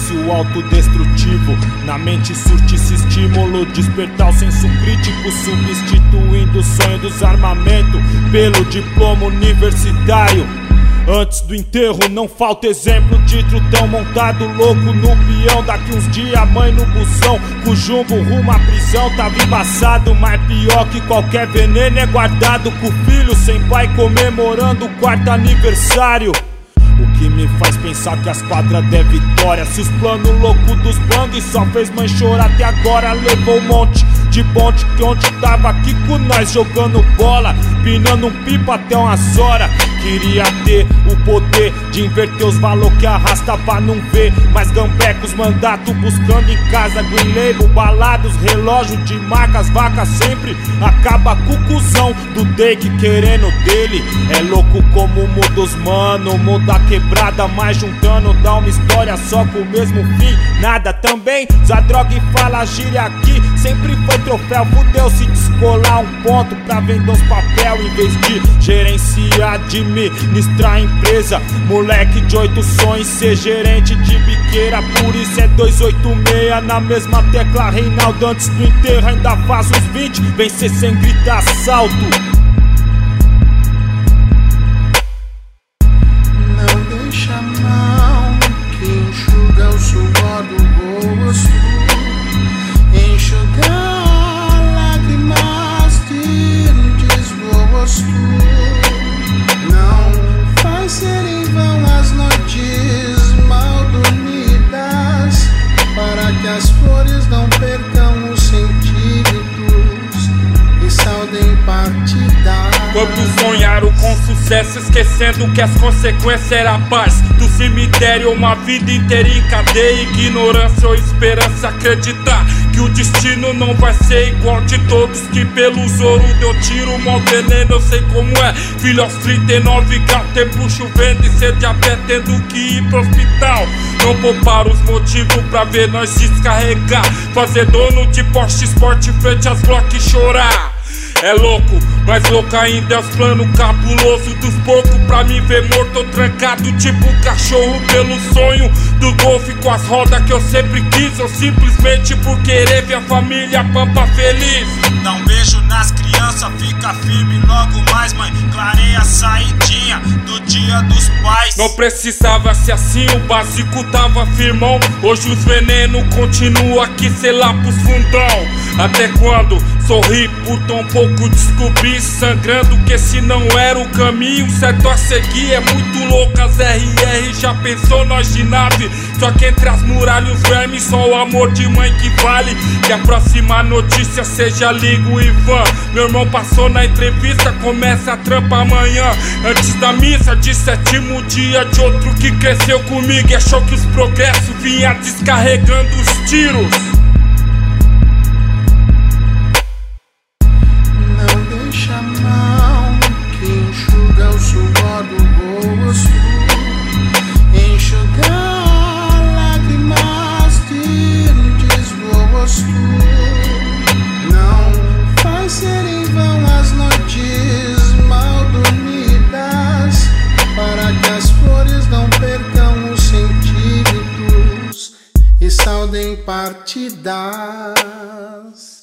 vício autodestrutivo. Na mente surte esse estímulo, despertar o senso crítico, substituindo o sonho dos armamentos pelo diploma universitário. Antes do enterro não falta exemplo de trutão montado louco no peão. Daqui uns dias mãe no busão, com jumbo rumo à prisão. Tava embaçado, mas pior que qualquer veneno é guardado, com o filho sem pai comemorando o 4º aniversário. O que me faz pensar que as quadras é vitória. Se os planos loucos dos bang só fez mãe chorar até agora, levou um monte de bonde que ontem tava aqui com nós jogando bola, pinando um pipa até umas horas. Queria ter o poder de inverter os valores que arrasta pra não ver mais gambecos, mandato buscando em casa, green label, balados, relógio de marcas, vacas sempre acaba com o cuzão do Dake querendo dele. É louco como muda os mano, muda a quebrada, mas juntando dá uma história só com o mesmo fim. Nada também, usa droga e fala gíria aqui, sempre foi troféu, fudeu se descolar um ponto pra vender uns papel em vez de gerenciar, administrar a empresa. Moleque de 8 sonhos, ser gerente de biqueira, por isso é 286 na mesma tecla. Reinaldo antes do enterro ainda faz uns 20, vencer sem gritar assalto. Não deixa a mão que enxuga o suor do rosto, enxugar lágrimas de desgosto. Não faz ser em vão as noites mal dormidas, para que as flores não percam os sentidos e saudem partida. Quando sonharam com sucesso, esquecendo que as consequências era a paz do cemitério, uma vida inteira em cadeia, ignorância ou esperança, acreditar que o destino não vai ser igual de todos, que pelos ouro deu tiro, mal veneno, eu sei como é. Filho aos 39 graus, tempo chovendo e sede até tendo que ir pro hospital. Não poupar os motivos pra ver nós descarregar, fazer dono de Porsche Sport frente às blocos e chorar. É louco, mas louco ainda é os planos cabulosos dos porcos, pra me ver morto ou trancado tipo cachorro pelo sonho do golfe com as rodas que eu sempre quis, ou simplesmente por querer ver a família pampa feliz. Dá um beijo nas crianças, fica firme logo mais, mãe, clareia a saidinha do dia dos pais. Não precisava ser assim, o básico tava firmão. Hoje os venenos continuam aqui, sei lá pros fundão. Até quando sorri por tão pouco descobri, sangrando que esse não era o caminho certo a seguir. É muito louco as RR, já pensou nós de nave? Só que entre as muralhas os vermes, só o amor de mãe que vale. Que a próxima notícia seja ligo Ivan. Meu irmão passou na entrevista, começa a trampa amanhã. Antes da missa de 7º dia de outro que cresceu comigo e achou que os progressos vinha descarregando os tiros. Deixa a mão que enxuga o suor do rosto, enxugar lágrimas de desgosto. Não faz ser em vão as noites mal dormidas, para que as flores não percam os sentidos e saudem partidas.